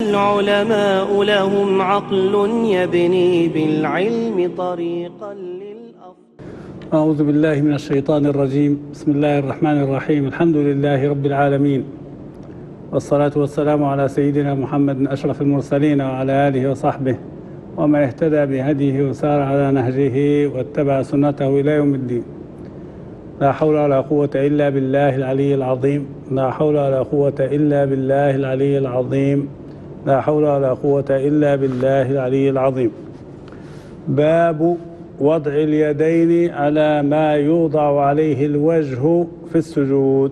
العلماء لهم عقل يبني بالعلم طريقا للأفضل. أعوذ بالله من الشيطان الرجيم. بسم الله الرحمن الرحيم. الحمد لله رب العالمين، والصلاة والسلام على سيدنا محمد أشرف المرسلين وعلى آله وصحبه ومن اهتدى بهديه وسار على نهجه واتبع سنته إلى يوم الدين. لا حول ولا قوة إلا بالله العلي العظيم. لا حول ولا قوة إلا بالله العلي العظيم. لا حول ولا قوة إلا بالله العلي العظيم. باب وضع اليدين على ما يوضع عليه الوجه في السجود.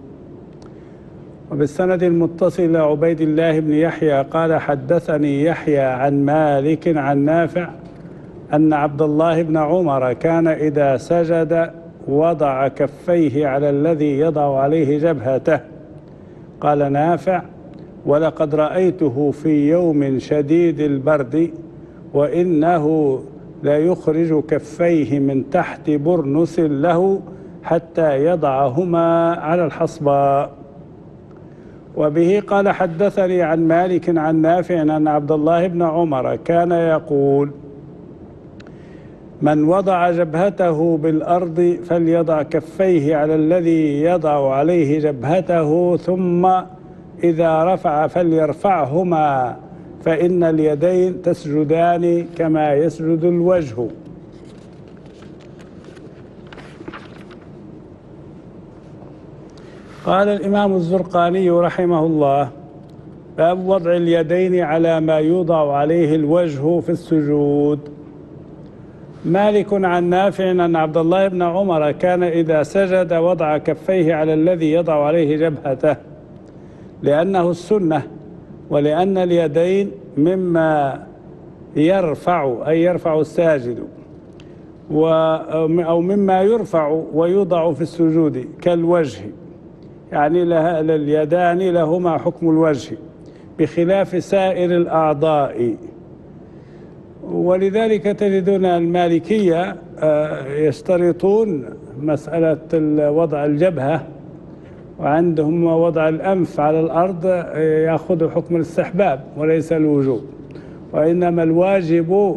وبالسند المتصل عبيد الله بن يحيى قال: حدثني يحيى عن مالك عن نافع أن عبد الله بن عمر كان إذا سجد وضع كفيه على الذي يضع عليه جبهته. قال نافع: ولقد رأيته في يوم شديد البرد وإنه لا يخرج كفيه من تحت برنس له حتى يضعهما على الحصباء. وبه قال: حدثني عن مالك عن نافع أن عبد الله بن عمر كان يقول: من وضع جبهته بالأرض فليضع كفيه على الذي يضع عليه جبهته، ثم إذا رفع فليرفعهما، فإن اليدين تسجدان كما يسجد الوجه. قال الإمام الزرقاني رحمه الله: باب وضع اليدين على ما يوضع عليه الوجه في السجود. مالك عن نافع أن عبد الله بن عمر كان إذا سجد وضع كفيه على الذي يضع عليه جبهته، لأنه السنة، ولأن اليدين مما يرفع أي يرفع الساجد أو مما يرفع ويوضع في السجود كالوجه، يعني اليدان لهما حكم الوجه بخلاف سائر الأعضاء. ولذلك تجدون المالكية يشترطون مسألة وضع الجبهة، وعندهم وضع الأنف على الأرض يأخذ حكم الاستحباب وليس الوجوب، وإنما الواجب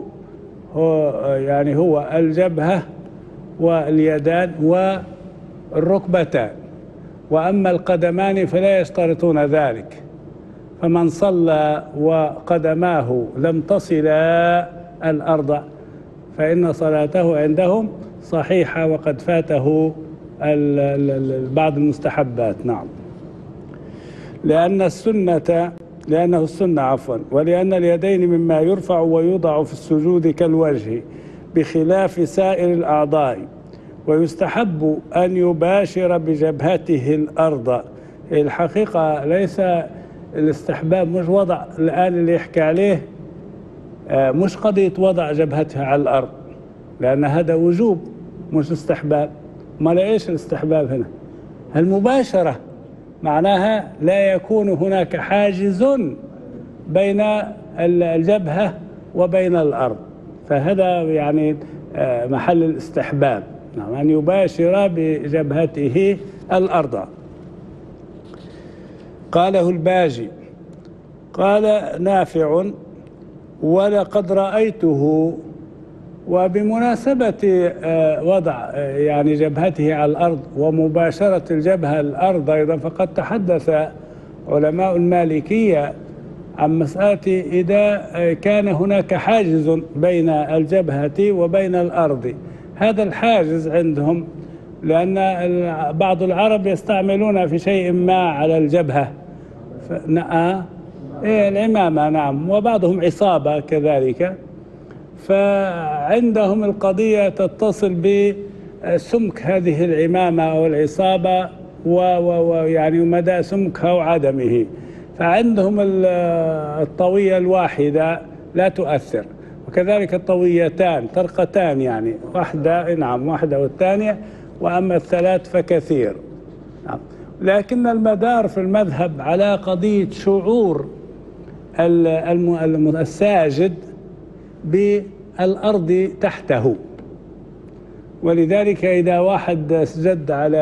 هو الجبهة واليدان والركبتان، وأما القدمان فلا يشترطون ذلك. فمن صلى وقدماه لم تصلا الأرض فإن صلاته عندهم صحيحة وقد فاته بعض المستحبات. نعم، لأنه السنة ولأن اليدين مما يرفع ويوضع في السجود كالوجه بخلاف سائر الأعضاء، ويستحب أن يباشر بجبهته الأرض. الحقيقة ليس الاستحباب مش وضع الآن اللي يحكي عليه، مش قضية وضع جبهتها على الأرض، لأن هذا وجوب مش استحباب. ما لا إيش الاستحباب هنا؟ المباشرة معناها لا يكون هناك حاجز بين الجبهة وبين الأرض، فهذا يعني محل الاستحباب، نعم، أن يباشر بجبهته الأرض. قاله الباجي. قال نافع: ولقد رأيته. وبمناسبة وضع جبهته على الأرض ومباشرة الجبهة الأرض أيضا، فقد تحدث علماء المالكية عن مسألة إذا كان هناك حاجز بين الجبهة وبين الأرض. هذا الحاجز عندهم لأن بعض العرب يستعملون في شيء ما على الجبهة العمامة، نعم، وبعضهم عصابة كذلك، فعندهم القضية تتصل بسمك هذه العمامة أو العصابة ومدى سمكها وعدمه، فعندهم الطوية الواحدة لا تؤثر، وكذلك الطويتان طرقتان، واحدة، نعم، واحدة والثانية، وأما الثلاث فكثير، نعم. لكن المدار في المذهب على قضية شعور الساجد بالأرض تحته. ولذلك إذا واحد سجد على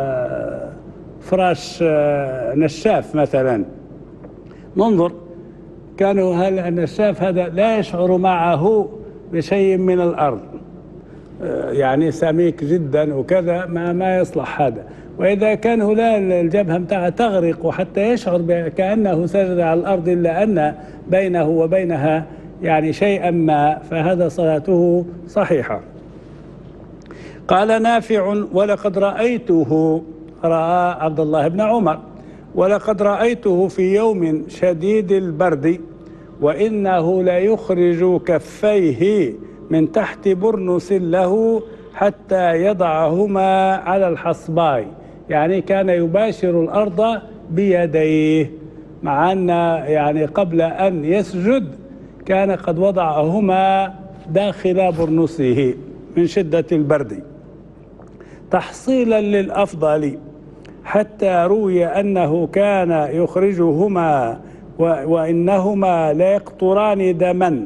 فراش نشاف مثلا، ننظر كانوا هل أن الشاف هذا لا يشعر معه بشيء من الأرض، يعني سميك جدا وكذا ما يصلح هذا. وإذا كان لا الجبهة متاعها تغرق وحتى يشعر كأنه سجد على الأرض إلا أن بينه وبينها يعني شيئا ما، فهذا صلاته صحيحة. قال نافع: ولقد رأيته، رأى عبد الله بن عمر، ولقد رأيته في يوم شديد البرد وإنه ليخرج كفيه من تحت برنس له حتى يضعهما على الحصباء، يعني كان يباشر الأرض بيديه، مع أن يعني قبل أن يسجد كان قد وضعهما داخل برنسه من شدة البرد تحصيلا للأفضل، حتى روي أنه كان يخرجهما وإنهما ليقطران دما.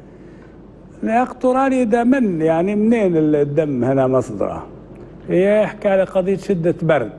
ليقطران دما يعني منين الدم هنا مصدره؟ هي يحكي على قضية شدة برد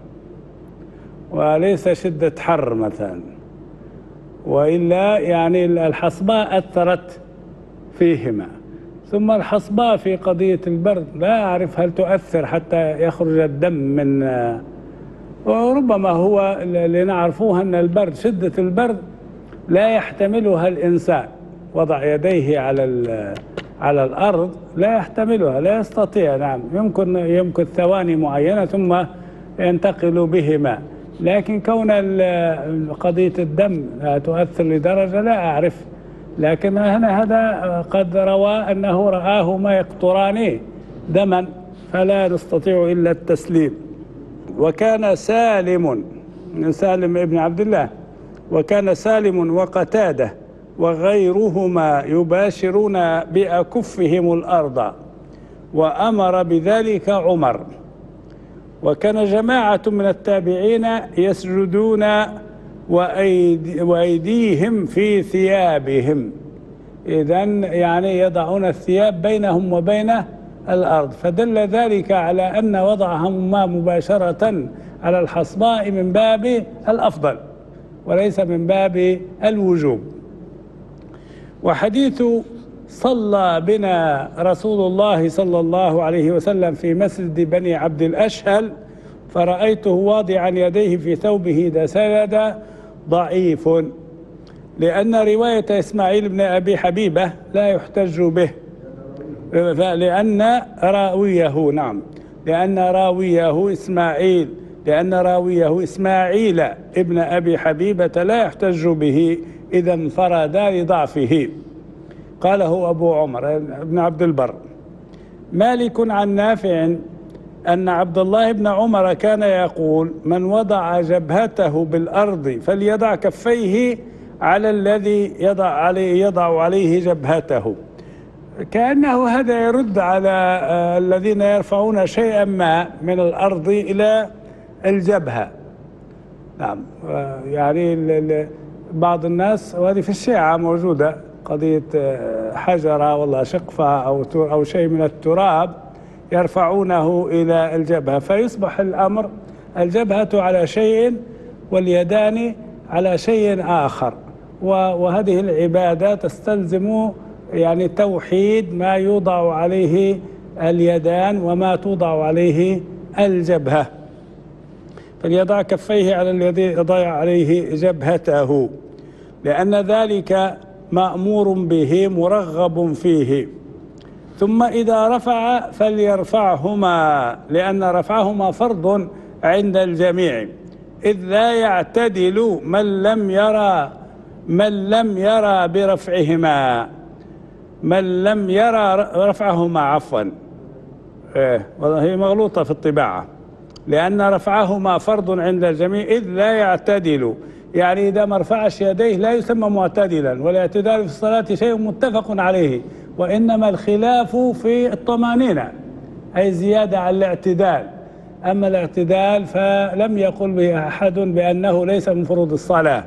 وليس شدة حر مثلا، وإلا يعني الحصباء أثرت فيهما. ثم الحصباء في قضية البرد لا أعرف هل تؤثر حتى يخرج الدم من، وربما هو اللي نعرفوه أن البرد، شدة البرد لا يحتملها الإنسان، وضع يديه على الأرض لا يحتملها، لا يستطيع. نعم يمكن ثواني معينة ثم ينتقل بهما، لكن كون قضية الدم تؤثر لدرجة لا أعرف. لكن هنا هذا قد روى أنه رآهما يقطران دما، فلا نستطيع إلا التسليم. وكان سالم ابن عبد الله، وكان سالم وقتادة وغيرهما يباشرون بأكفهم الأرض، وأمر بذلك عمر. وكان جماعة من التابعين يسجدون وأيديهم في ثيابهم، إذن يعني يضعون الثياب بينهم وبين الأرض، فدل ذلك على أن وضعهما مباشرة على الحصباء من باب الأفضل وليس من باب الوجوب. وحديث صلى بنا رسول الله صلى الله عليه وسلم في مسجد بني عبد الأشهل فرأيته واضعا يديه في ثوبه إذا سجد ضعيف، لأن رواية إسماعيل بن أبي حبيبة لا يحتج به، لأن راويه إسماعيل ابن أبي حبيبة لا يحتج به إذا انفرد لضعفه. قاله أبو عمر بن عبد البر. مالك عن نافع أن عبد الله بن عمر كان يقول: من وضع جبهته بالأرض فليضع كفيه على الذي يضع عليه جبهته، كأنه هذا يرد على الذين يرفعون شيئا ما من الأرض إلى الجبهة. نعم، يعني بعض الناس، وهذه في الشيعة موجودة، قضية حجرة والله شقفة أو شيء من التراب يرفعونه إلى الجبهة، فيصبح الأمر الجبهة على شيء واليدان على شيء آخر. وهذه العبادة تستلزم يعني توحيد ما يوضع عليه اليدان وما توضع عليه الجبهة. فليضع كفيه على الذي يضع عليه جبهته، لأن ذلك مأمور به مرغب فيه. ثم إذا رفع فليرفعهما، لأن رفعهما فرض عند الجميع، إذ لا يعتدل من لم يرى برفعهما، من لم يرى رفعهما عفوا، هي مغلوطة في الطباعة، لأن رفعهما فرض عند الجميع إذ لا يعتدل، يعني إذا ما رفعش يديه لا يسمى معتدلا. والاعتدال في الصلاة شيء متفق عليه، وإنما الخلاف في الطمأنينة، أي زيادة على الاعتدال. أما الاعتدال فلم يقل به أحد بأنه ليس من فروض الصلاة.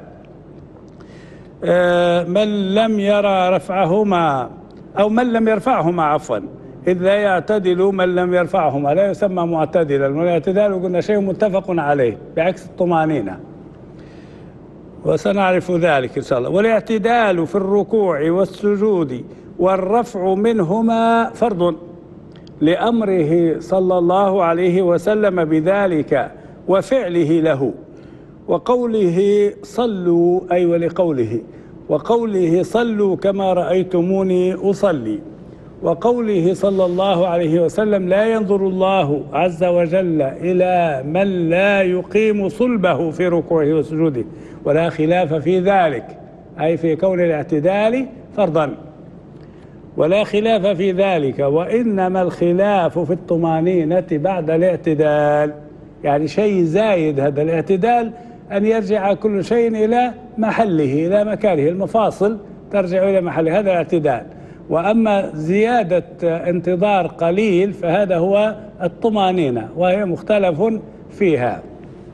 من لم يرى رفعهما أو من لم يرفعهما عفوا، إذ لا يعتدل من لم يرفعهما لا يسمى معتدلا، والاعتدال قلنا شيء متفق عليه بعكس الطمأنينة. وسنعرف ذلك إن شاء الله. والاعتدال في الركوع والسجود والرفع منهما فرض لأمره صلى الله عليه وسلم بذلك وفعله له، وقوله صلوا أي ولقوله، وقوله صلوا كما رأيتموني أصلي، وقوله صلى الله عليه وسلم لا ينظر الله عز وجل إلى من لا يقيم صلبه في ركوعه وسجوده، ولا خلاف في ذلك أي في كون الاعتدال فرضا، ولا خلاف في ذلك. وإنما الخلاف في الطمأنينة بعد الاعتدال، يعني شيء زايد هذا الاعتدال أن يرجع كل شيء إلى محله إلى مكانه، المفاصل ترجع إلى محله، هذا الاعتدال. وأما زيادة انتظار قليل فهذا هو الطمأنينة وهي مختلف فيها.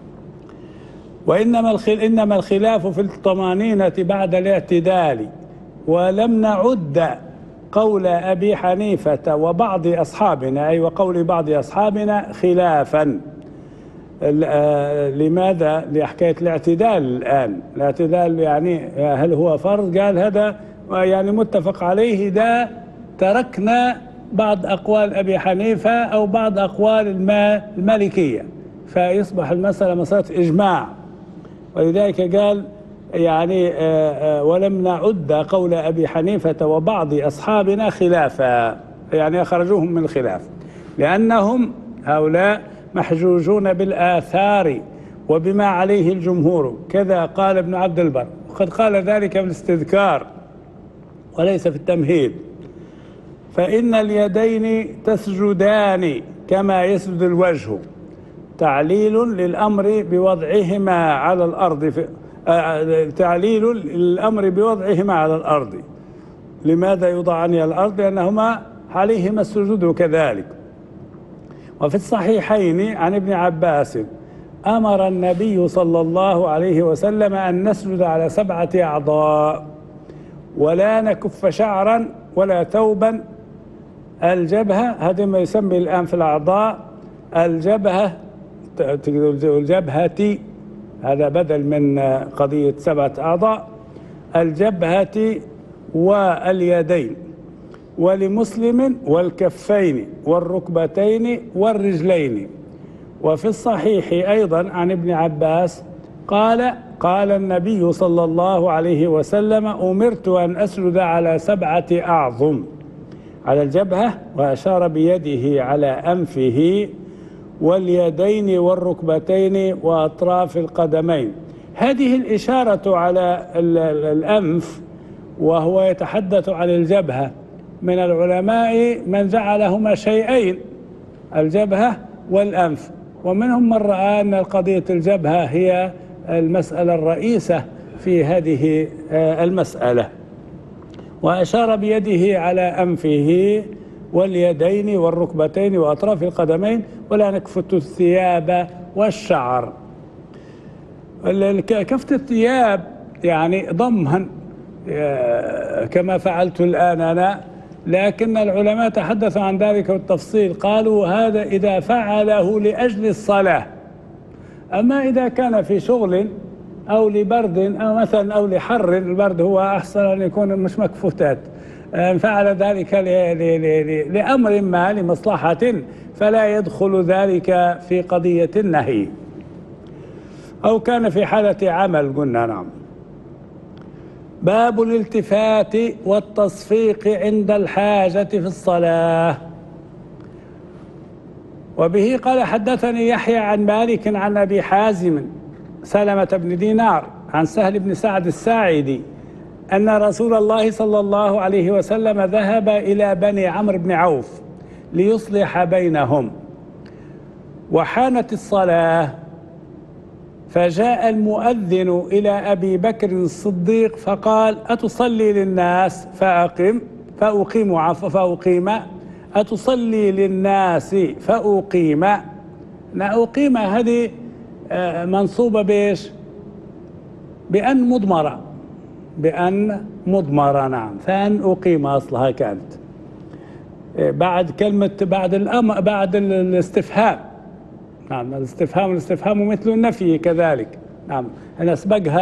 إنما الخلاف في الطمأنينة بعد الاعتدال، ولم نعد قول أبي حنيفة وبعض أصحابنا أي وقول بعض أصحابنا خلافا. لماذا؟ لحكاية الاعتدال الآن، الاعتدال يعني هل هو فرض؟ قال هذا يعني متفق عليه، ده تركنا بعض أقوال أبي حنيفة أو بعض أقوال المالكية، فيصبح المسألة مسألة إجماع. ولذلك قال يعني ولم نعد قول أبي حنيفة وبعض أصحابنا خلافا، يعني أخرجوهم من الخلاف لأنهم هؤلاء محجوجون بالآثار وبما عليه الجمهور، كذا قال ابن عبد البر، وقد قال ذلك في الاستذكار وليس في التمهيد. فإن اليدين تسجدان كما يسجد الوجه، تعليل للأمر بوضعهما على الأرض تعليل للأمر بوضعهما على الأرض. لماذا يوضعان على الأرض؟ لأنهما عليهما السجود كذلك. وفي الصحيحين عن ابن عباس أمر النبي صلى الله عليه وسلم أن نسجد على 7 أعضاء ولا نكف شعرا ولا ثوبا. الجبهة هذا ما يسمي الآن في الأعضاء الجبهة، الجبهة هذا بدل من قضية 7 أعضاء، الجبهة واليدين، ولمسلم والكفين والركبتين والرجلين. وفي الصحيح أيضا عن ابن عباس قال النبي صلى الله عليه وسلم أمرت أن أسجد على 7 أعظم، على الجبهة وأشار بيده على أنفه واليدين والركبتين وأطراف القدمين. هذه الإشارة على الأنف وهو يتحدث عن الجبهة، من العلماء من جعلهما شيئين، الجبهة والأنف، ومنهم من رأى أن قضية الجبهة هي المسألة الرئيسة في هذه المسألة، وأشار بيده على أنفه واليدين والركبتين وأطراف القدمين ولا نكفت الثياب والشعر. كفت الثياب يعني ضمها كما فعلت الآن أنا، لكن العلماء تحدثوا عن ذلك بالتفصيل، قالوا هذا إذا فعله لأجل الصلاة، أما إذا كان في شغل أو لبرد أو مثلا أو لحر، البرد هو أحسن أن يكون مش مكفوتات، فعل ذلك لأمر ما لمصلحة فلا يدخل ذلك في قضية النهي، أو كان في حالة عمل قلنا. نعم. باب الالتفات والتصفيق عند الحاجة في الصلاة. وبه قال حدثني يحيى عن مالك عن أبي حازم سلمة بن دينار عن سهل بن سعد الساعدي أن رسول الله صلى الله عليه وسلم ذهب إلى بني عمرو بن عوف ليصلح بينهم، وحانت الصلاة، فجاء المؤذن إلى أبي بكر الصديق فقال أتصلي للناس فأقيم أتصلي للناس فأقيم. أقيم هذه منصوبة بإيش؟ بأن مضمرة، بأن مضمرة. نعم. فأن أقيم أصلها كانت بعد كلمة بعد الاستفهام. نعم. الاستفهام مثل النفي كذلك. نعم. أنا أسبقها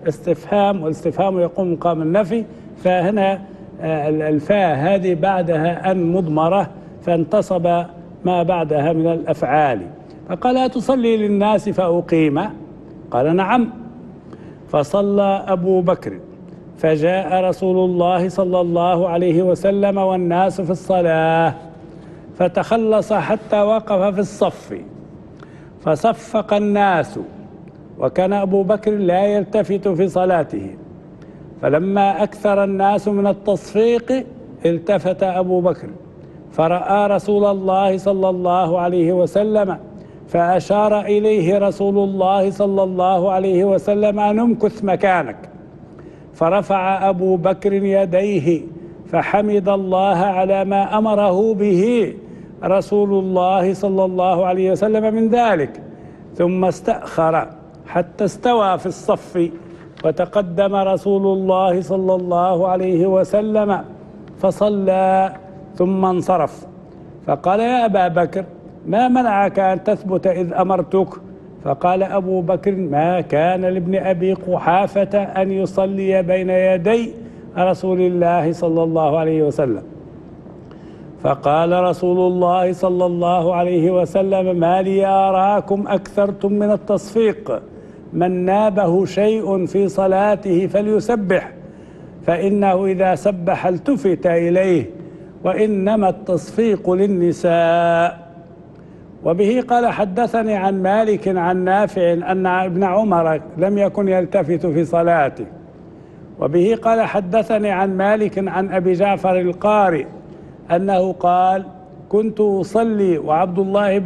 استفهام، والاستفهام يقوم مقام النفي، فهنا الفاء هذه بعدها أن مضمرة فانتصب ما بعدها من الأفعال. فقال: أتصلي للناس فأقيم؟ قال: نعم. فصلى أبو بكر، فجاء رسول الله صلى الله عليه وسلم والناس في الصلاة، فتخلص حتى وقف في الصف، فصفق الناس، وكان أبو بكر لا يلتفت في صلاته، فلما أكثر الناس من التصفيق التفت أبو بكر فرأى رسول الله صلى الله عليه وسلم، فأشار إليه رسول الله صلى الله عليه وسلم أن امكث مكانك، فرفع أبو بكر يديه فحمد الله على ما أمره به رسول الله صلى الله عليه وسلم من ذلك، ثم استأخر حتى استوى في الصف، وتقدم رسول الله صلى الله عليه وسلم فصلى ثم انصرف، فقال: يا أبا بكر، ما منعك أن تثبت إذ أمرتك؟ فقال أبو بكر: ما كان لابن أبي قحافة أن يصلي بين يدي رسول الله صلى الله عليه وسلم. فقال رسول الله صلى الله عليه وسلم: ما لي أراكم أكثرتم من التصفيق، من نابه شيء في صلاته فليسبح، فإنه إذا سبح التفت إليه، وإنما التصفيق للنساء. وبه قال: حدثني عن مالك عن نافع أن ابن عمر لم يكن يلتفت في صلاته. وبه قال: حدثني عن مالك عن أبي جعفر القارئ أنه قال: كنت أصلي وعبد الله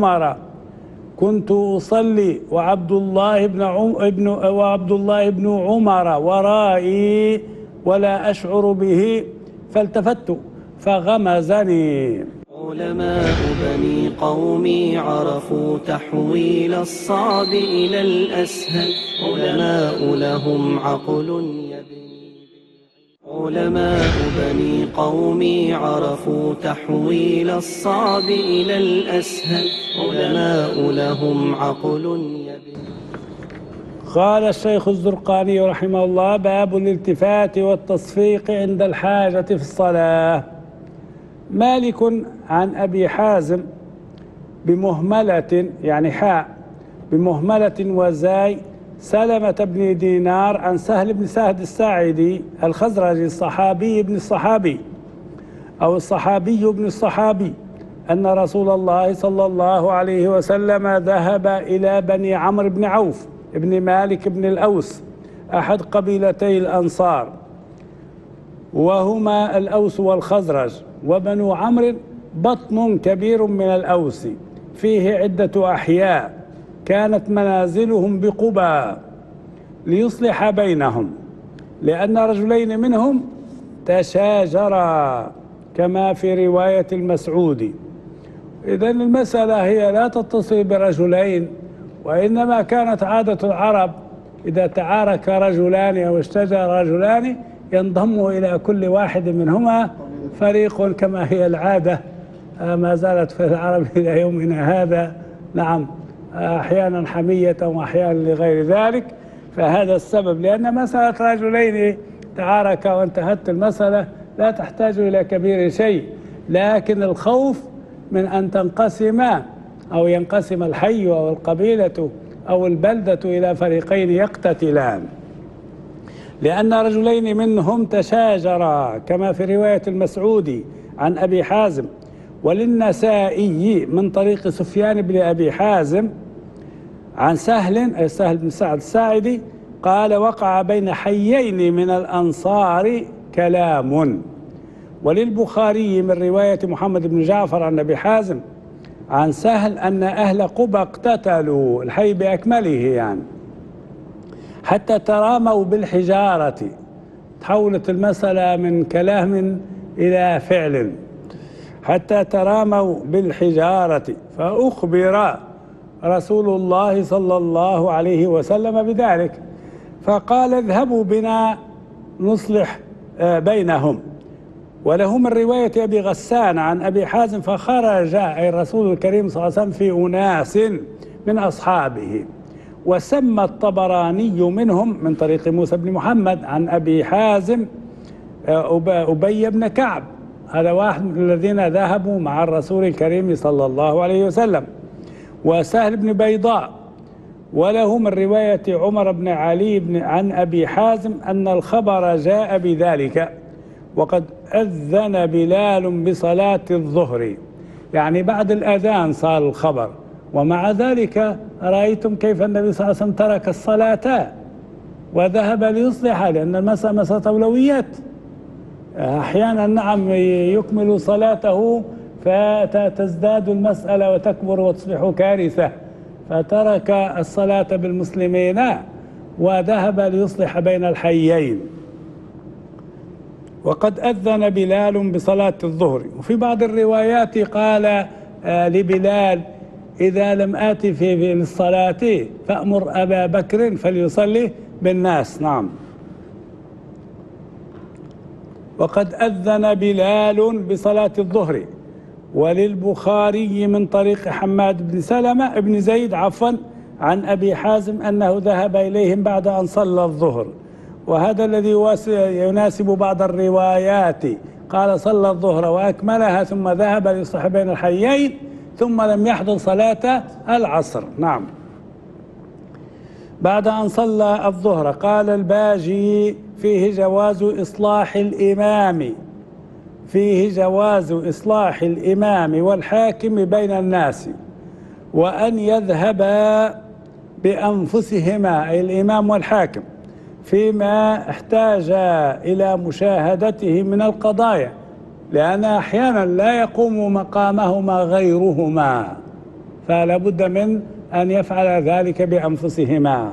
بن عمر ورائي ولا أشعر به، فالتفت فغمزني. علماء بني قومي عرفوا تحويل الصعب إلى الأسهل، علماء لهم عقل يبني. علماء بني قومي عرفوا تحويل الصعب إلى الأسهل، علماء لهم عقل يبني. قال الشيخ الزرقاني رحمه الله: باب الالتفات والتصفيق عند الحاجة في الصلاة. مالك عن أبي حازم بمهملة، يعني حاء بمهملة وزاي، سلمة بن دينار عن سهل بن سعد الساعدي الخزرجي الصحابي ابن الصحابي أو الصحابي ابن الصحابي أن رسول الله صلى الله عليه وسلم ذهب إلى بني عمرو بن عوف ابن مالك بن الأوس أحد قبيلتي الأنصار، وهما الأوس والخزرج، وبنو عمرو بطن كبير من الأوس فيه عدة أحياء كانت منازلهم بقباء، ليصلح بينهم، لأن رجلين منهم تشاجرا كما في رواية المسعودي. إذن المسألة هي لا تتصل برجلين، وإنما كانت عادة العرب إذا تعارك رجلان أو اشتجر رجلان ينضم إلى كل واحد منهما فريق، كما هي العادة ما زالت في العرب إلى يومنا هذا. نعم، أحيانا حمية وأحيانا لغير ذلك. فهذا السبب، لأن مسألة رجلين تعارك وانتهت المسألة لا تحتاج إلى كبير شيء، لكن الخوف من أن تنقسم أو ينقسم الحي أو القبيلة أو البلدة إلى فريقين يقتتلان، لأن رجلين منهم تشاجرا كما في رواية المسعودي عن أبي حازم. وللنسائي من طريق سفيان بن أبي حازم عن سهل بن سعد الساعدي قال: وقع بين حيين من الأنصار كلام. وللبخاري من رواية محمد بن جعفر عن أبي حازم عن سهل أن أهل قبى اقتتلوا، الحي بأكمله يعني، حتى تراموا بالحجارة. تحولت المسألة من كلام إلى فعل، حتى تراموا بالحجارة، فأخبر رسول الله صلى الله عليه وسلم بذلك، فقال: اذهبوا بنا نصلح بينهم. وله من رواية أبي غسان عن أبي حازم: فخرج أي الرسول الكريم صلى الله عليه وسلم في أناس من أصحابه، وسمى الطبراني منهم من طريق موسى بن محمد عن أبي حازم أبي بن كعب، هذا واحد من الذين ذهبوا مع الرسول الكريم صلى الله عليه وسلم، وسهل بن بيضاء. وله من رواية عمر بن علي عن أبي حازم أن الخبر جاء بذلك وقد أذن بلال بصلاة الظهر، يعني بعد الأذان صار الخبر. ومع ذلك رأيتم كيف النبي صلى الله عليه وسلم ترك الصلاة وذهب ليصلحها، لأن المسألة مسألة أولويات. أحيانا نعم يكمل صلاته فتزداد المسألة وتكبر وتصبح كارثة، فترك الصلاة بالمسلمين وذهب ليصلح بين الحيين. وقد أذن بلال بصلاة الظهر. وفي بعض الروايات قال لبلال: إذا لم آتي في الصلاة فأمر أبا بكر فليصلي بالناس. نعم. وقد أذن بلال بصلاة الظهر. وللبخاري من طريق حماد بن سلمة بن زيد عن أبي حازم أنه ذهب إليهم بعد أن صلى الظهر، وهذا الذي يناسب بعض الروايات. قال صلى الظهر وأكملها ثم ذهب ليصلح بين الحيين ثم لم يحضر صلاة العصر. نعم. بعد أن صلى الظهر قال الباجي: فيه جواز إصلاح الإمام، فيه جواز إصلاح الإمام والحاكم بين الناس، وأن يذهبا بأنفسهما أي الإمام والحاكم فيما احتاجا إلى مشاهدته من القضايا، لأن أحيانا لا يقوم مقامهما غيرهما، فلا بد من أن يفعل ذلك بأنفسهما.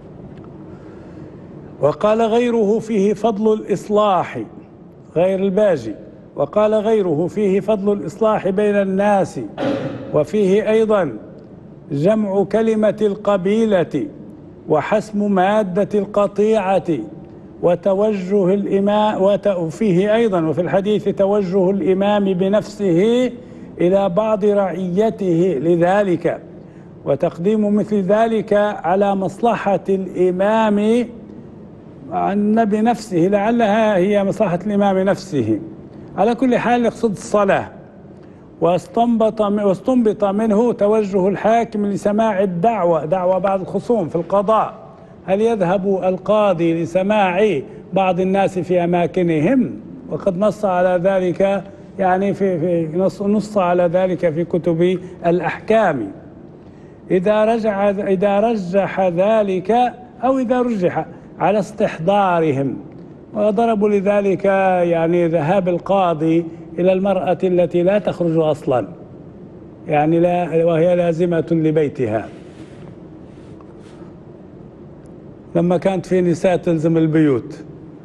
وقال غيره فيه فضل الإصلاح، غير الباجي، وقال غيره فيه فضل الإصلاح بين الناس، وفيه أيضا جمع كلمة القبيلة وحسم مادة القطيعة وتوجه الإمام، وفيه أيضا وفي الحديث توجه الإمام بنفسه إلى بعض رعيته لذلك، وتقديم مثل ذلك على مصلحة الإمام عن بنفسه، لعلها هي مصلحة الإمام نفسه. على كل حال يقصد الصلاة. واستنبط منه توجه الحاكم لسماع الدعوة، دعوة بعض الخصوم في القضاء، هل يذهب القاضي لسماع بعض الناس في أماكنهم؟ وقد نص على ذلك، يعني نص على ذلك في كتب الأحكام. إذا رجح ذلك أو إذا رجح على استحضارهم، وضربوا لذلك يعني ذهاب القاضي إلى المرأة التي لا تخرج أصلا، يعني لا، وهي لازمة لبيتها، لما كانت في نساء تلزم البيوت.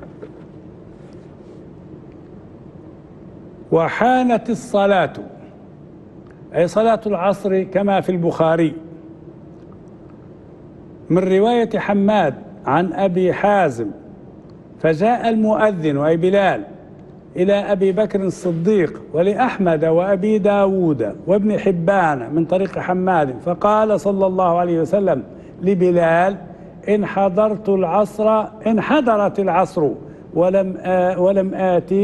وحانت الصلاة أي صلاة العصر كما في البخاري من رواية حماد عن أبي حازم: فجاء المؤذن أي بلال إلى أبي بكر الصديق ولأحمد وأبي داود وابن حبان من طريق حماد، فقال صلى الله عليه وسلم لبلال: إن حضرت العصر ولم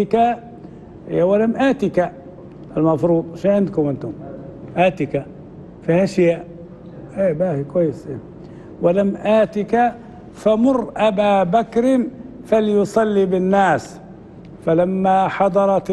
آتك المفروض شو عندكم أنتم؟ آتك فيها شيء باهي كويس. ولم آتك فمر أبا بكر فليصلي بالناس. فلما حضرت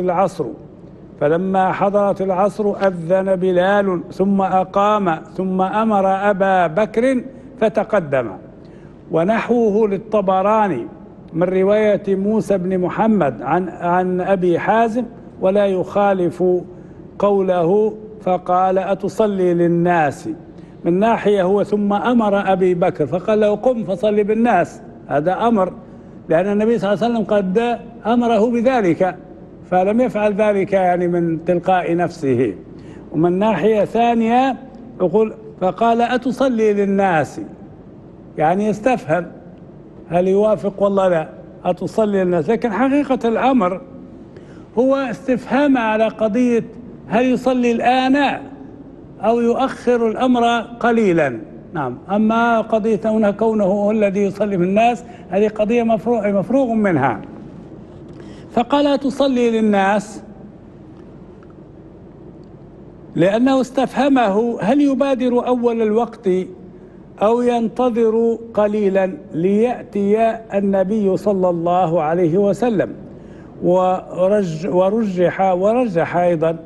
العصر أذن بلال ثم أقام ثم أمر أبا بكر فتقدم. ونحوه للطبراني من رواية موسى بن محمد عن أبي حازم ولا يخالف قوله فقال: أتصلي للناس؟ من ناحية هو ثم أمر أبي بكر فقال له: قم فصلي بالناس، هذا أمر، لأن النبي صلى الله عليه وسلم قد أمره بذلك، فلم يفعل ذلك يعني من تلقاء نفسه. ومن ناحية ثانية يقول فقال: أتصلي للناس؟ يعني يستفهم هل يوافق والله لا، أتصلي للناس. لكن حقيقة الأمر هو استفهام على قضية هل يصلي الآن أو يؤخر الأمر قليلا، نعم. أما قضية كونه هو الذي يصلي في الناس هذه قضية مفروغ منها. فقال تصلي للناس لأنه استفهمه هل يبادر أول الوقت أو ينتظر قليلا ليأتي النبي صلى الله عليه وسلم. ورجح أيضا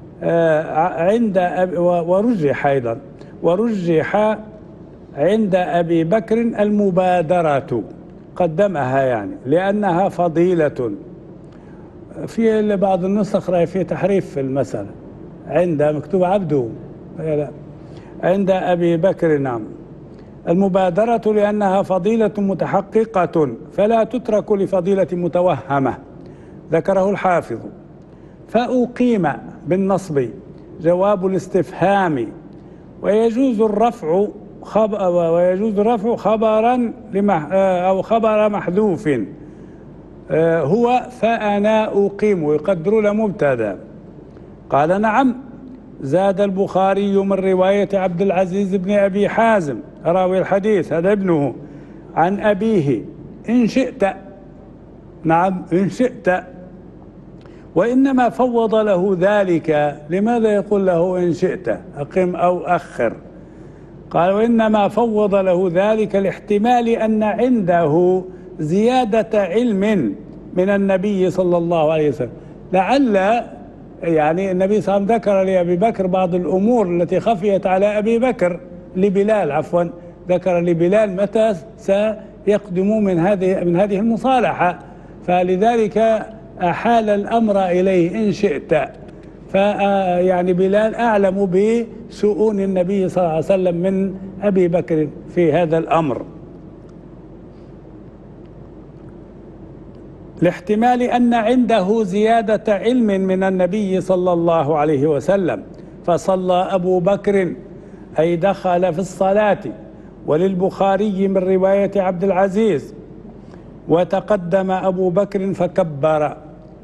عند أبي بكر المبادرة، قدمها يعني لأنها فضيلة. في بعض النسخ رأي في تحريف في المسألة، عند مكتوب عبده، لا عند أبي بكر. نعم. المبادرة لأنها فضيلة متحققة فلا تترك لفضيلة متوهمة، ذكره الحافظ. فأقيم بالنصب جواب الاستفهام، ويجوز الرفع خبرا أو خبر محذوف هو فأنا أقيم، يقدر له مبتدا. قال نعم. زاد البخاري من رواية عبد العزيز بن أبي حازم راوي الحديث، هذا ابنه، عن أبيه إن شئت. نعم إن شئت. وإنما فوض له ذلك. لماذا يقول له إن شئت أقم أو أخر؟ قال وإنما فوض له ذلك لاحتمال أن عنده زيادة علم من النبي صلى الله عليه وسلم. لعل يعني النبي صلى الله عليه وسلم ذكر لأبي بكر بعض الأمور التي خفيت على أبي بكر، لبلال عفوا، ذكر لبلال متى سيقدم من هذه المصالحة، فلذلك أحال الأمر إليه إن شئت. فيعني بلال أعلم بشؤون النبي صلى الله عليه وسلم من أبي بكر في هذا الأمر، لاحتمال أن عنده زيادة علم من النبي صلى الله عليه وسلم. فصلى أبو بكر أي دخل في الصلاة. وللبخاري من رواية عبد العزيز وتقدم أبو بكر فكبر.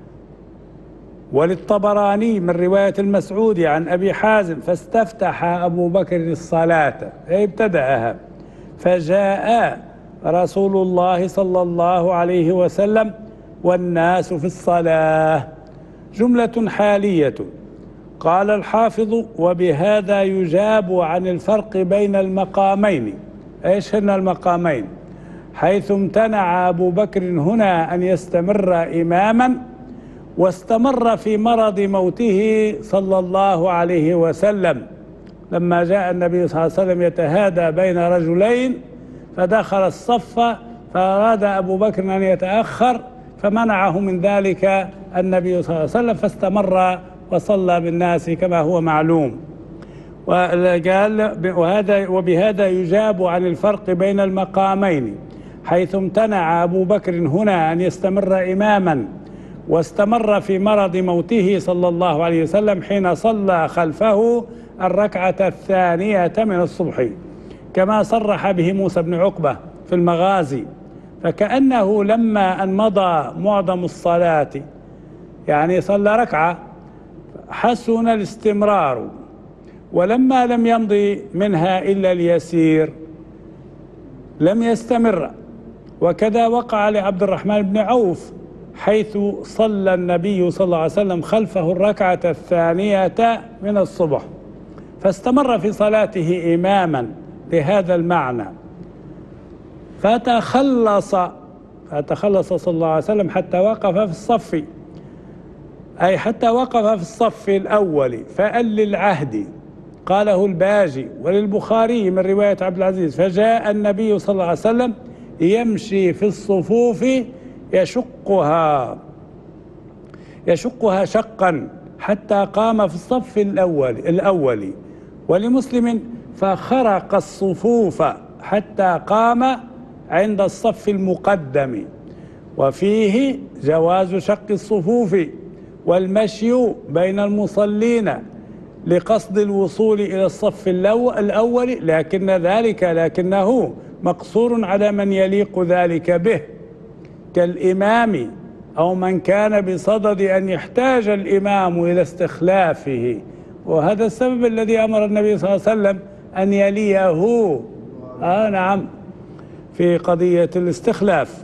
وللطبراني من رواية المسعودي عن أبي حازم فاستفتح أبو بكر الصلاة أي ابتدأها. فجاء رسول الله صلى الله عليه وسلم والناس في الصلاة. جملة حالية. قال الحافظ وبهذا يجاب عن الفرق بين المقامين. ايش هن المقامين؟ حيث امتنع أبو بكر هنا أن يستمر إماما، واستمر في مرض موته صلى الله عليه وسلم، لما جاء النبي صلى الله عليه وسلم يتهادى بين رجلين فدخل الصف فأراد أبو بكر أن يتأخر فمنعه من ذلك النبي صلى الله عليه وسلم، فاستمر وصلى بالناس كما هو معلوم. وقال وبهذا يجاب عن الفرق بين المقامين، حيث امتنع أبو بكر هنا أن يستمر إماما، واستمر في مرض موته صلى الله عليه وسلم حين صلى خلفه الركعة الثانية من الصبح، كما صرح به موسى بن عقبة في المغازي. فكأنه لما أن مضى معظم الصلاة يعني صلى ركعة حسن الاستمرار، ولما لم يمضي منها إلا اليسير لم يستمر. وكذا وقع لعبد الرحمن بن عوف حيث صلى النبي صلى الله عليه وسلم خلفه الركعة الثانية من الصبح فاستمر في صلاته إماما لهذا المعنى. فتخلص صلى الله عليه وسلم حتى وقف في الصف، أي حتى وقف في الصف الأول فأل العهد. قاله الباجي. وللبخاري من رواية عبد العزيز فجاء النبي صلى الله عليه وسلم يمشي في الصفوف يشقها شقا حتى قام في الصف الأول. ولمسلم فخرق الصفوف حتى قام عند الصف المقدم. وفيه جواز شق الصفوف والمشي بين المصلين لقصد الوصول إلى الصف الأول، لكنه مقصور على من يليق ذلك به كالإمام أو من كان بصدد أن يحتاج الإمام إلى استخلافه. وهذا السبب الذي أمر النبي صلى الله عليه وسلم أن يليه نعم، في قضية الاستخلاف.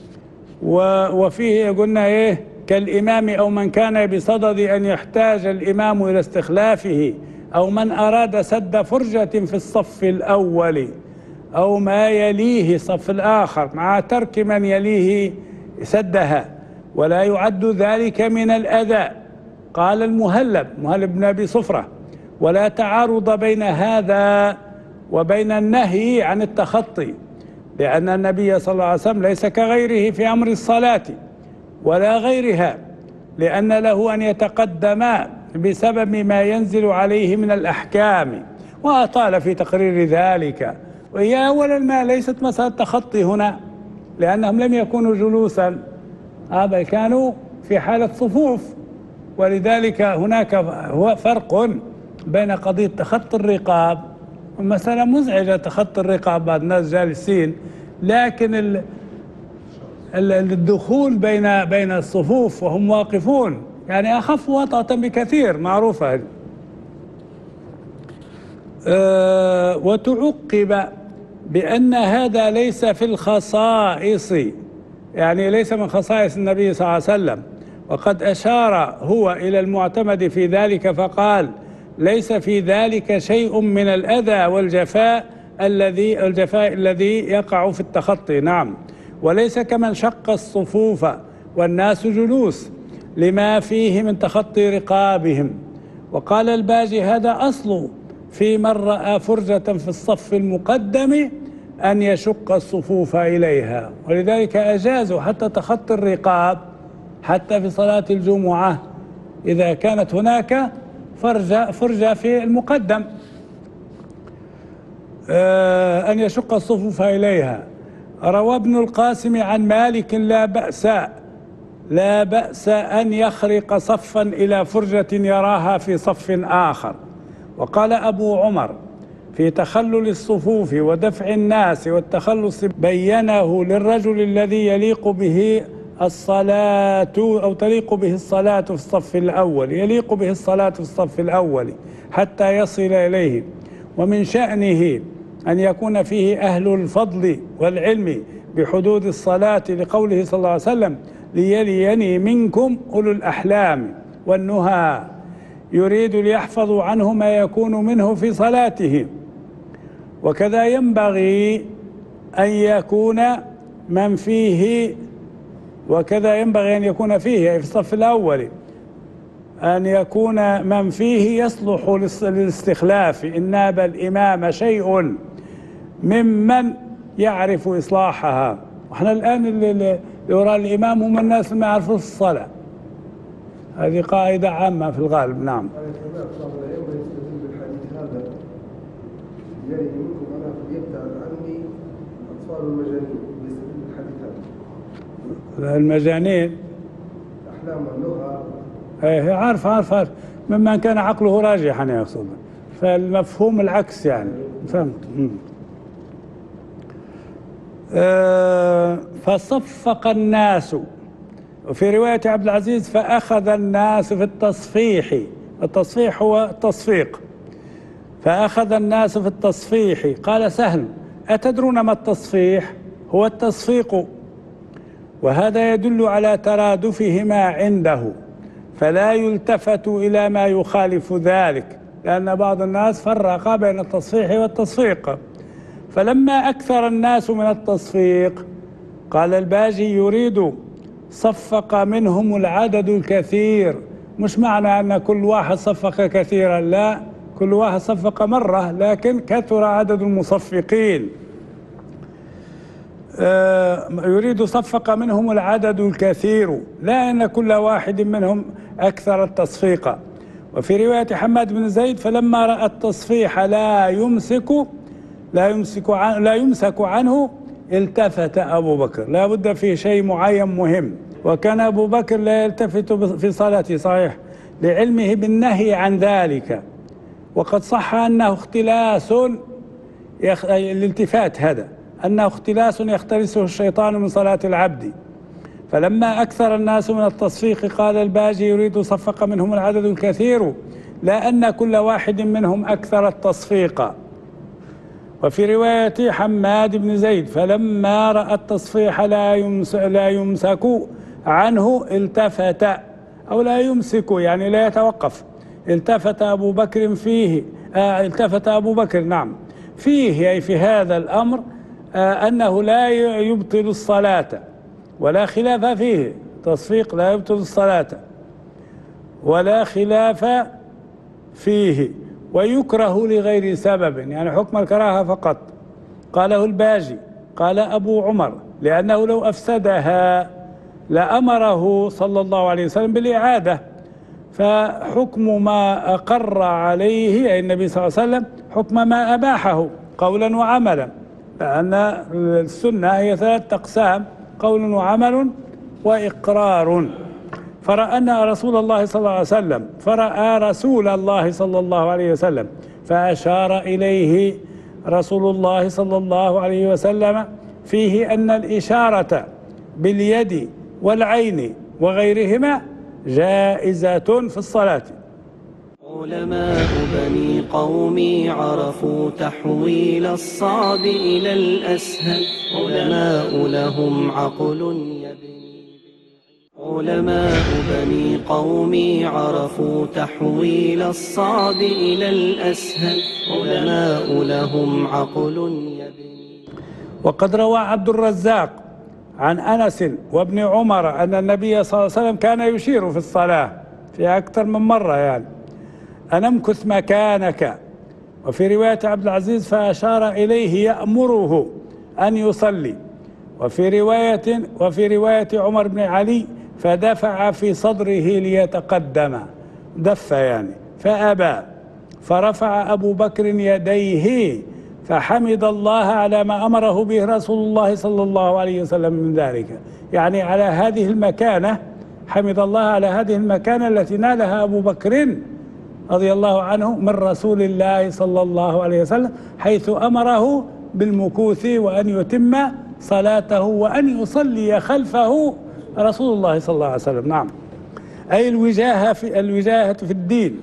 وفيه قلنا إيه؟ كالإمام أو من كان بصدد أن يحتاج الإمام إلى استخلافه، أو من أراد سد فرجة في الصف الأول أو ما يليه الصف الآخر مع ترك من يليه سدها، ولا يعد ذلك من الأذى. قال المهلب بن أبي صفرة: ولا تعارض بين هذا وبين النهي عن التخطي، لأن النبي صلى الله عليه وسلم ليس كغيره في أمر الصلاة ولا غيرها، لأن له أن يتقدم بسبب ما ينزل عليه من الأحكام، وأطال في تقرير ذلك. وهي أولا ما ليست مسألة تخطي هنا، لأنهم لم يكونوا جلوسا، بل كانوا في حالة صفوف، ولذلك هناك هو فرق بين قضية تخطي الرقاب، مسألة مزعجة تخطي الرقاب بعض الناس جالسين، لكن الدخول بين الصفوف وهم واقفون يعني أخف وطأة بكثير، معروفة. وتعقب بأن هذا ليس في الخصائص، يعني ليس من خصائص النبي صلى الله عليه وسلم، وقد أشار هو إلى المعتمد في ذلك فقال: ليس في ذلك شيء من الأذى والجفاء الذي يقع في التخطي. نعم، وليس كمن شق الصفوف والناس جلوس لما فيه من تخطي رقابهم. وقال الباجي: هذا أصل في من رأى فرجة في الصف المقدم أن يشق الصفوف إليها، ولذلك أجازوا حتى تخطي الرقاب حتى في صلاة الجمعة إذا كانت هناك فرجة في المقدم أن يشق الصفوف إليها. روى ابن القاسم عن مالك: لا بأس أن يخرق صفا إلى فرجة يراها في صف آخر. وقال أبو عمر في تخلل الصفوف ودفع الناس والتخلص: بينه للرجل الذي يليق به الصلاة أو تليق به الصلاة في الصف الأول، يليق به الصلاة في الصف الأول حتى يصل إليه، ومن شأنه أن يكون فيه أهل الفضل والعلم بحدود الصلاة، لقوله صلى الله عليه وسلم: ليليني منكم أولو الأحلام والنهى، يريد ليحفظوا عنه ما يكون منه في صلاته. وكذا ينبغي أن يكون من فيه، في الصف الأول أن يكون من فيه يصلح للاستخلاف إن ناب الإمام شيء ممن يعرف إصلاحها. وإحنا الآن اللي يرى الإمام هم الناس ما يعرفوا الصلاة، هذه قاعدة عامة في الغالب. نعم. المجانين أحلام اللغة عارف ممن كان عقله راجحا يقصد، فالمفهوم العكس يعني، فهمت. فصفق الناس، وفي رواية عبد العزيز: فأخذ الناس في التصفيح. التصفيح هو التصفيق. فأخذ الناس في التصفيح. قال سهل: أتدرون ما التصفيح؟ هو التصفيق، وهذا يدل على ترادفهما عنده، فلا يلتفت إلى ما يخالف ذلك، لأن بعض الناس فرق بين التصفيح والتصفيق. فلما أكثر الناس من التصفيق، قال الباجي: يريد صفق منهم العدد الكثير، مش معنى أن كل واحد صفق كثيرا، لا، كل واحد صفق مرة، لكن كثر عدد المصفقين. يريد صفق منهم العدد الكثير، لا أن كل واحد منهم أكثر التصفيق. وفي رواية حماد بن زيد: فلما رأى التصفيح لا يمسك عنه التفت أبو بكر. لا بد في شيء معين مهم، وكان أبو بكر لا يلتفت في صلاته، صحيح، لعلمه بالنهي عن ذلك، وقد صح أنه اختلاس، الالتفات هذا أنه اختلاس يختلسه الشيطان من صلاة العبد. فلما أكثر الناس من التصفيق، قال الباجي: يريد صفق منهم العدد الكثير، لا أن كل واحد منهم أكثر التصفيق. وفي رواية حماد بن زيد: فلما رأى التصفيح لا يمسك عنه التفت، أو لا يمسك يعني لا يتوقف. التفت أبو بكر فيه التفت أبو بكر نعم فيه، أي في هذا الأمر أنه لا يبطل الصلاة، ولا خلاف فيه. تصفيق لا يبطل الصلاة ولا خلاف فيه، ويكره لغير سبب، يعني حكم الكراهة فقط. قاله الباجي. قال أبو عمر: لأنه لو أفسدها لأمره صلى الله عليه وسلم بالإعادة، فحكم ما أقر عليه أي النبي صلى الله عليه وسلم حكم ما أباحه قولا وعملا، لأن السنة هي 3 أقسام: قول وعمل وإقرار. فرأى رسول الله صلى الله عليه وسلم فأشار إليه رسول الله صلى الله عليه وسلم فيه أن الإشارة باليد والعين وغيرهما جائزة في الصلاة. علماء بني قومي عرفوا تحويل الصعب إلى الأسهل، علماء لهم عقل يبني. علماء بني قومي عرفوا تحويل الصعب إلى الأسهل، علماء لهم عقل يبني. وقد روى عبد الرزاق عن أنس وابن عمر أن النبي صلى الله عليه وسلم كان يشير في الصلاة في أكثر من مرة، يعني أن امكث مكانك. وفي رواية عبد العزيز: فأشار إليه يأمره أن يصلي. وفي رواية عمر بن علي: فدفع في صدره ليتقدم، دف يعني، فأبى، فرفع أبو بكر يديه فحمد الله على ما أمره به رسول الله صلى الله عليه وسلم من ذلك، يعني على هذه المكانة، حمد الله على هذه المكانة التي نالها أبو بكر رضي الله عنه من رسول الله صلى الله عليه وسلم، حيث أمره بالمكوث وأن يتم صلاته وأن يصلي خلفه رسول الله صلى الله عليه وسلم. نعم، أي الوجاهة في الدين،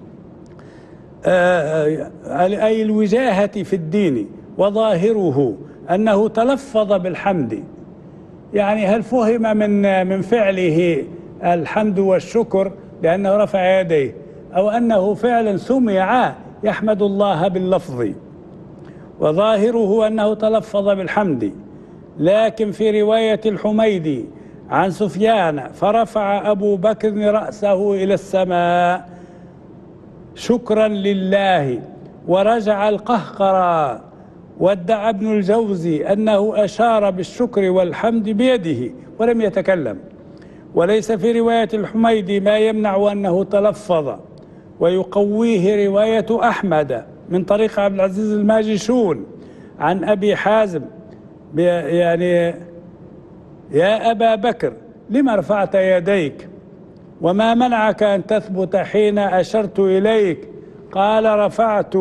أي الوجاهة في الدين. وظاهره أنه تلفظ بالحمد، يعني هل فهم من فعله الحمد والشكر لأنه رفع يديه، أو أنه فعلا سمع يحمد الله باللفظ؟ وظاهره أنه تلفظ بالحمد. لكن في رواية الحميدي عن سفيان: فرفع أبو بكر رأسه إلى السماء شكرا لله ورجع القهقرى. وادعى ابن الجوزي أنه أشار بالشكر والحمد بيده ولم يتكلم. وليس في رواية الحميدي ما يمنع أنه تلفظ، ويقويه رواية أحمد من طريق عبد العزيز الماجشون عن أبي حازم يعني: يا أبا بكر لما رفعت يديك؟ وما منعك أن تثبت حين أشرت إليك؟ قال: رفعت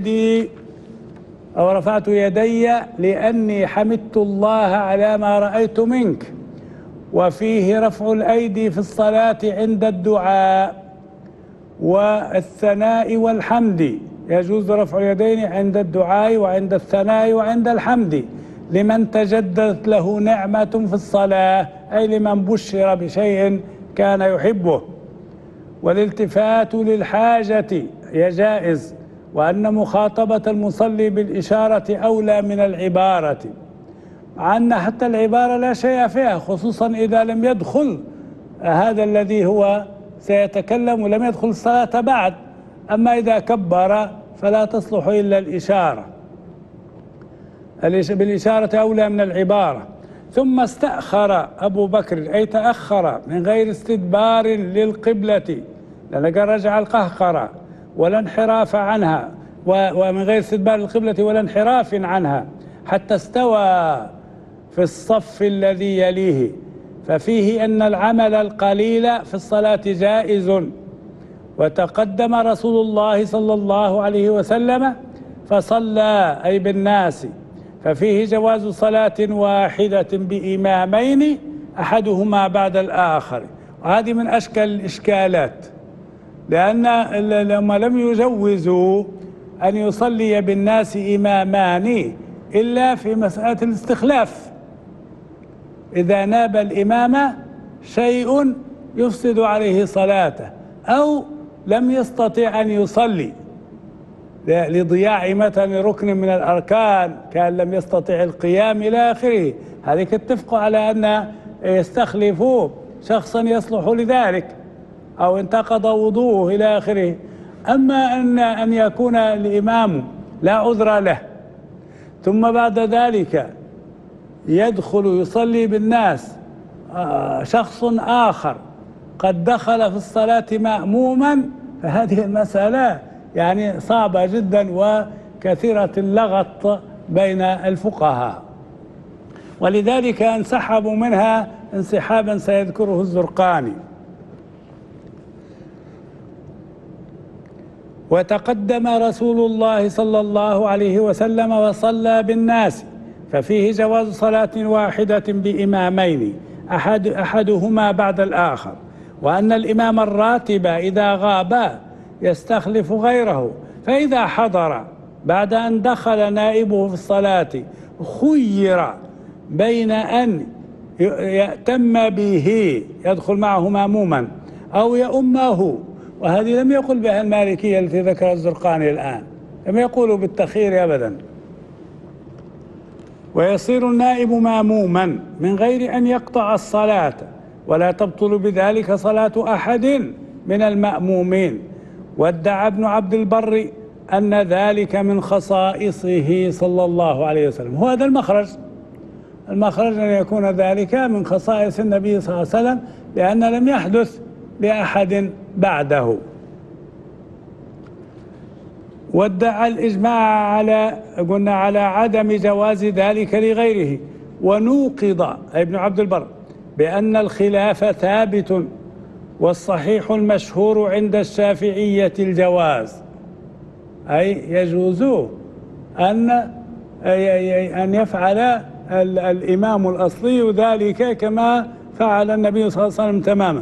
يدي لأني حمدت الله على ما رأيت منك. وفيه رفع الأيدي في الصلاة عند الدعاء والثناء والحمد، يجوز رفع اليدين عند الدعاء وعند الثناء وعند الحمد لمن تجددت له نعمة في الصلاة، أي لمن بشر بشيء كان يحبه. والالتفات للحاجة يجائز، وأن مخاطبة المصلي بالإشارة أولى من العبارة، مع أن حتى العبارة لا شيء فيها، خصوصا إذا لم يدخل هذا الذي هو سيتكلم ولم يدخل الصلاة بعد. أما إذا كبر فلا تصلح إلا الإشارة، بالإشارة أولى من العبارة. ثم استأخر أبو بكر، أي تأخر من غير استدبار للقبلة، لأنه رجع القهقرة ولا انحراف عنها، ومن غير استدبار للقبلة ولا انحراف عنها، حتى استوى في الصف الذي يليه. ففيه أن العمل القليل في الصلاة جائز. وتقدم رسول الله صلى الله عليه وسلم فصلى أي بالناس، ففيه جواز صلاة واحدة بإمامين أحدهما بعد الآخر. وهذه من أشكال الإشكالات، لأن لما لم يجوزوا أن يصلي بالناس إمامان إلا في مسألة الاستخلاف، إذا ناب الإمام شيء يفسد عليه صلاته أو لم يستطع أن يصلي لضياع مثلا ركن من الأركان، كان لم يستطع القيام إلى آخره، هذه اتفقوا على أن يستخلفوا شخصا يصلح لذلك أو انتقض وضوءه إلى آخره. أما أن يكون الإمام لا عذر له ثم بعد ذلك يدخل يصلي بالناس شخص آخر قد دخل في الصلاة مأموما، فهذه المسألة يعني صعبة جدا وكثيرة اللغط بين الفقهاء، ولذلك انسحبوا منها انسحابا سيذكره الزرقاني. وتقدم رسول الله صلى الله عليه وسلم وصلى بالناس، ففيه جواز صلاة واحدة بإمامين أحدهما بعد الآخر، وأن الإمام الراتب إذا غاب يستخلف غيره، فإذا حضر بعد أن دخل نائبه في الصلاة خير بين أن يأتم به يدخل معه مأموما أو يؤمه، وهذه لم يقل بها المالكية التي ذكر الزرقاني الآن، لم يقولوا بالتخيير أبدا. ويصير النائب مأموما من غير أن يقطع الصلاة، ولا تبطل بذلك صلاة أحد من المأمومين. وادعى ابن عبد البر أن ذلك من خصائصه صلى الله عليه وسلم، هو هذا المخرج أن يكون ذلك من خصائص النبي صلى الله عليه وسلم، لأن لم يحدث لأحد بعده. وادعى الإجماع على عدم جواز ذلك لغيره، ونوقض ابن عبد البر بأن الخلاف ثابت، والصحيح المشهور عند الشافعية الجواز، أي يجوز أن يفعل الإمام الأصلي ذلك كما فعل النبي صلى الله عليه وسلم تماما.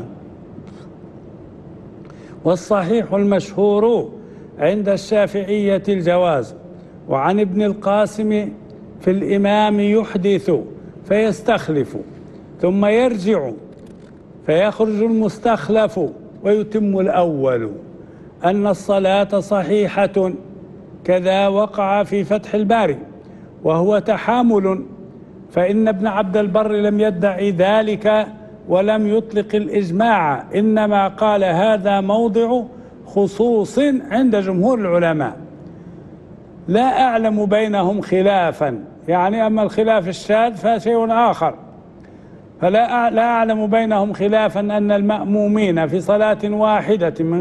والصحيح المشهور عند الشافعية الجواز. وعن ابن القاسم في الإمام يحدث فيستخلف ثم يرجع فيخرج المستخلف ويتم الأول، أن الصلاة صحيحة، كذا وقع في فتح الباري، وهو تحامل، فإن ابن عبد البر لم يدعي ذلك ولم يطلق الإجماع، إنما قال هذا موضع خصوص عند جمهور العلماء، لا أعلم بينهم خلافا، يعني أما الخلاف الشاذ فشيء آخر، فلا أعلم بينهم خلافا أن المأمومين في صلاة واحدة من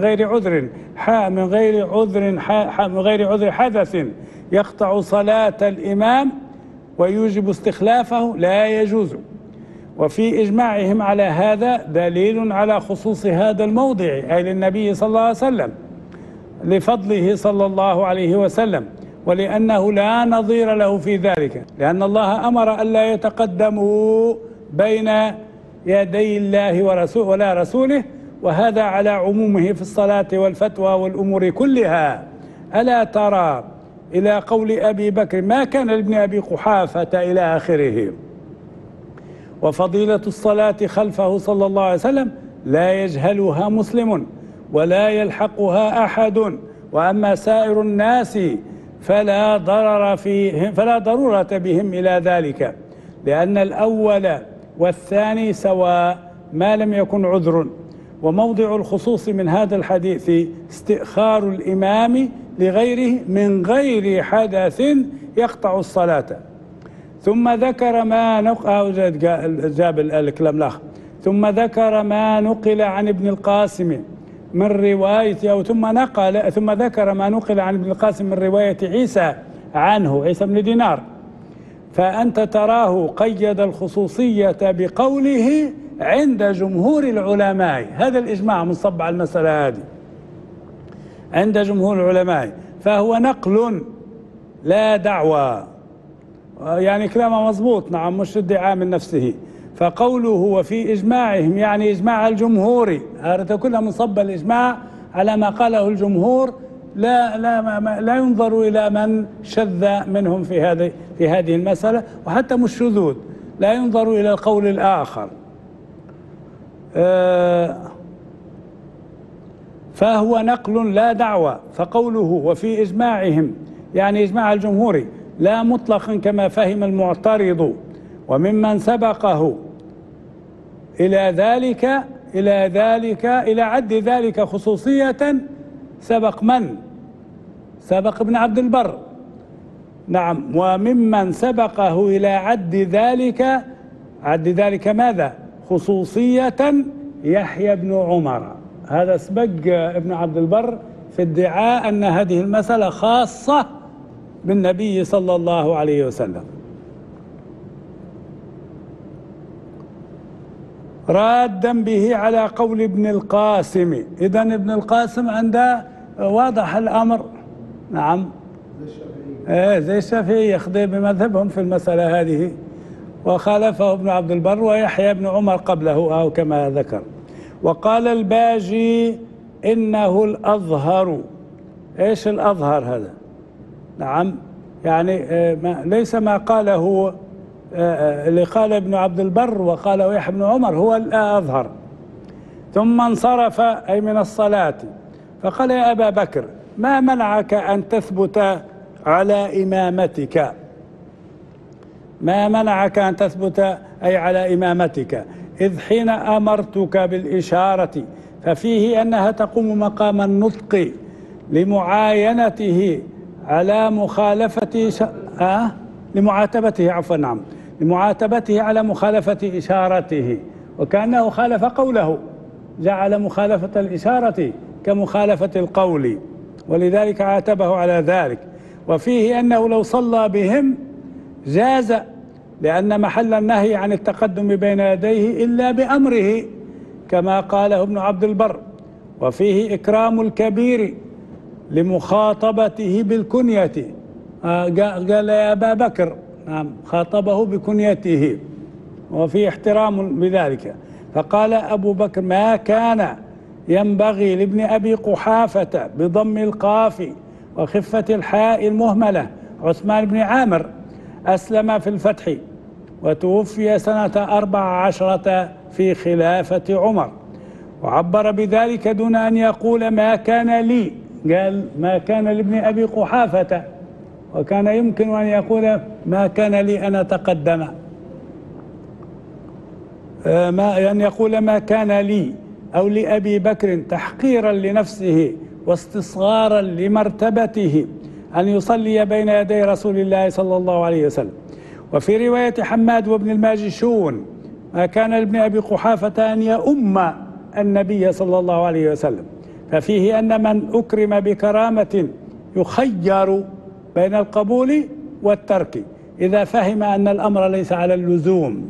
غير عذر حدث يقطع صلاة الإمام ويوجب استخلافه لا يجوز. وفي إجماعهم على هذا دليل على خصوص هذا الموضع، أي للنبي صلى الله عليه وسلم، لفضله صلى الله عليه وسلم، ولأنه لا نظير له في ذلك، لأن الله أمر ألا يتقدموا بين يدي الله ورسوله ولا رسوله، وهذا على عمومه في الصلاة والفتوى والأمور كلها. ألا ترى إلى قول أبي بكر ما كان لابن أبي قحافة إلى آخره. وفضيلة الصلاة خلفه صلى الله عليه وسلم لا يجهلها مسلم ولا يلحقها أحد، وأما سائر الناس فلا ضرورة بهم إلى ذلك، لأن الأول والثاني سواء ما لم يكن عذر. وموضع الخصوص من هذا الحديث استئخار الإمام لغيره من غير حدث يقطع الصلاة. ثم ذكر ما نقل عن ابن القاسم من رواية ثم ذكر ما نقل عن ابن القاسم من رواية عيسى عنه، عيسى بن دينار، فأنت تراه قيد الخصوصية بقوله عند جمهور العلماء، هذا الإجماع منصب على المسألة هذه عند جمهور العلماء، فهو نقل لا دعوى، يعني كلامه مضبوط، نعم، مش ادعاء من نفسه. فقوله وفي إجماعهم يعني إجماع الجمهور، هذا كلها منصب الإجماع على ما قاله الجمهور لا ينظر إلى من شذ منهم في هذه المسألة، وحتى مش شذوذ، لا ينظر إلى القول الآخر. فهو نقل لا دعوة. فقوله وفي إجماعهم يعني إجماع الجمهور لا مطلقا كما فهم المعترض، وممن سبقه إلى عد ذلك خصوصية سبق من؟ سبق ابن عبد البر. نعم. وممن سبقه إلى عد ذلك ماذا؟ خصوصية يحيى بن عمر. هذا سبق ابن عبد البر في ادعاء أن هذه المسألة خاصة بالنبي صلى الله عليه وسلم. رادا به على قول ابن القاسم. إذن ابن القاسم عنده واضح الأمر. نعم. زي الشافعي يخضي بمذهبهم في المسألة هذه، وخالفه ابن عبد البر ويحيى بن عمر قبله أو كما ذكر. وقال الباجي إنه الأظهر. إيش الأظهر هذا؟ نعم، يعني ليس ما قاله اللي قال ابن عبد البر وقاله يحيى بن عمر هو الأظهر. ثم انصرف أي من الصلاة فقال يا أبا بكر ما منعك أن تثبت على إمامتك؟ ما منعك أن تثبت أي على إمامتك إذ حين أمرتك بالإشارة ففيه أنها تقوم مقام النطق لمعاينته على مخالفة لمعاتبته عفوا نعم لمعاتبته على مخالفة إشارته، وكأنه خالف قوله، جعل مخالفة الإشارة كمخالفة القول، ولذلك عاتبه على ذلك. وفيه أنه لو صلى بهم جاز، لأن محل النهي عن التقدم بين يديه إلا بأمره كما قاله ابن عبد البر. وفيه إكرام الكبير لمخاطبته بالكنية، قال يا أبا بكر، نعم خاطبه بكنيته، وفيه احترام بذلك. فقال أبو بكر ما كان ينبغي لابن أبي قحافة بضم القاف وخفة الحاء المهملة عثمان بن عامر أسلم في الفتح وتوفي سنة 14 في خلافة عمر، وعبر بذلك دون أن يقول ما كان لي، قال ما كان لابن أبي قحافة، وكان يمكن أن يقول ما كان لي أن أتقدم، أن يقول ما كان لي أو لأبي بكر تحقيرا لنفسه واستصغارا لمرتبته أن يصلي بين يدي رسول الله صلى الله عليه وسلم. وفي رواية حماد وابن الماجشون ما كان لابن أبي قحافة أن يؤم النبي صلى الله عليه وسلم، ففيه أن من أكرم بكرامة يخير بين القبول والترك إذا فهم أن الأمر ليس على اللزوم.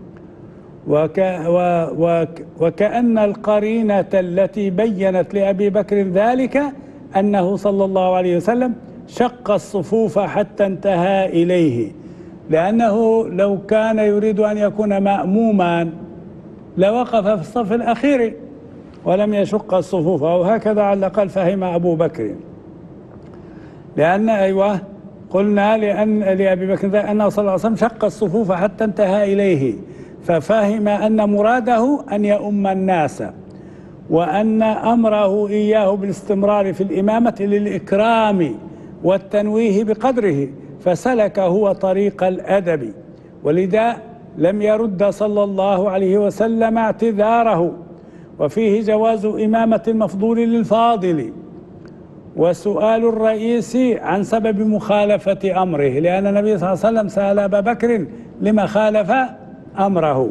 وكأن القرينة التي بينت لأبي بكر ذلك أنه صلى الله عليه وسلم شق الصفوف حتى انتهى إليه، لأنه لو كان يريد أن يكون مأموما لوقف في الصف الأخير ولم يشق الصفوف، أو هكذا على الأقل فهم أبو بكر. لأن قلنا لأبي بكر أنه صلى الله عليه وسلم شق الصفوف حتى انتهى إليه، ففهم أن مراده أن يؤم الناس، وأن أمره إياه بالاستمرار في الإمامة للإكرام والتنويه بقدره، فسلك هو طريق الأدب، ولذا لم يرد صلى الله عليه وسلم اعتذاره. وفيه جواز إمامة المفضول للفاضل، وسؤال الرئيس عن سبب مخالفة أمره، لأن النبي صلى الله عليه وسلم سأل أبا بكر لما خالف أمره.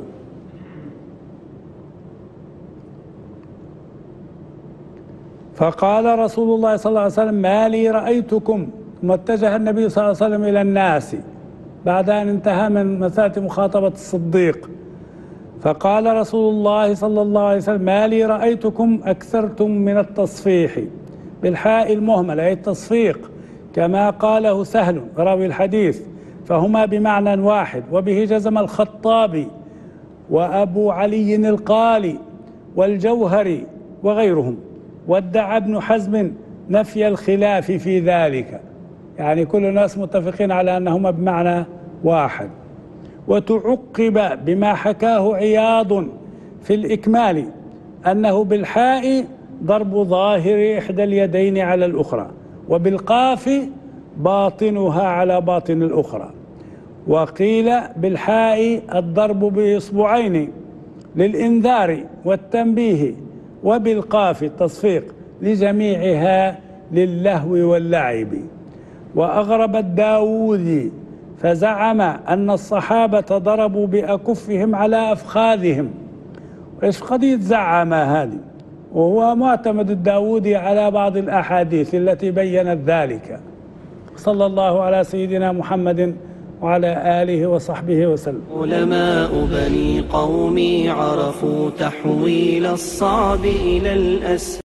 فقال رسول الله صلى الله عليه وسلم ما لي رأيتكم، ثم اتجه النبي صلى الله عليه وسلم إلى الناس بعد أن انتهى من مسألة مخاطبة الصديق، فقال رسول الله صلى الله عليه وسلم ما لي رأيتكم أكثرتم من التصفيح بالحاء المهملة، أي التصفيق كما قاله سهل راوي الحديث، فهما بمعنى واحد. وبه جزم الخطابي وأبو علي القالي والجوهري وغيرهم. وادعى ابن حزم نفي الخلاف في ذلك، يعني كل الناس متفقين على أنهما بمعنى واحد. وتعقب بما حكاه عياض في الإكمال أنه بالحاء ضرب ظاهر إحدى اليدين على الأخرى، وبالقاف باطنها على باطن الأخرى. وقيل بالحاء الضرب بإصبعين للإنذار والتنبيه، وبالقاف التصفيق لجميعها للهو واللعب. وأغرب الداودي فزعم أن الصحابة ضربوا بأكفهم على أفخاذهم. إيش قضية زعم هذه؟ وهو معتمد الداودي على بعض الأحاديث التي بيّنت ذلك. صلى الله على سيدنا محمد وعلى آله وصحبه وسلم. علماء بني قومي عرفوا تحويل الصعب إلى الأسهل.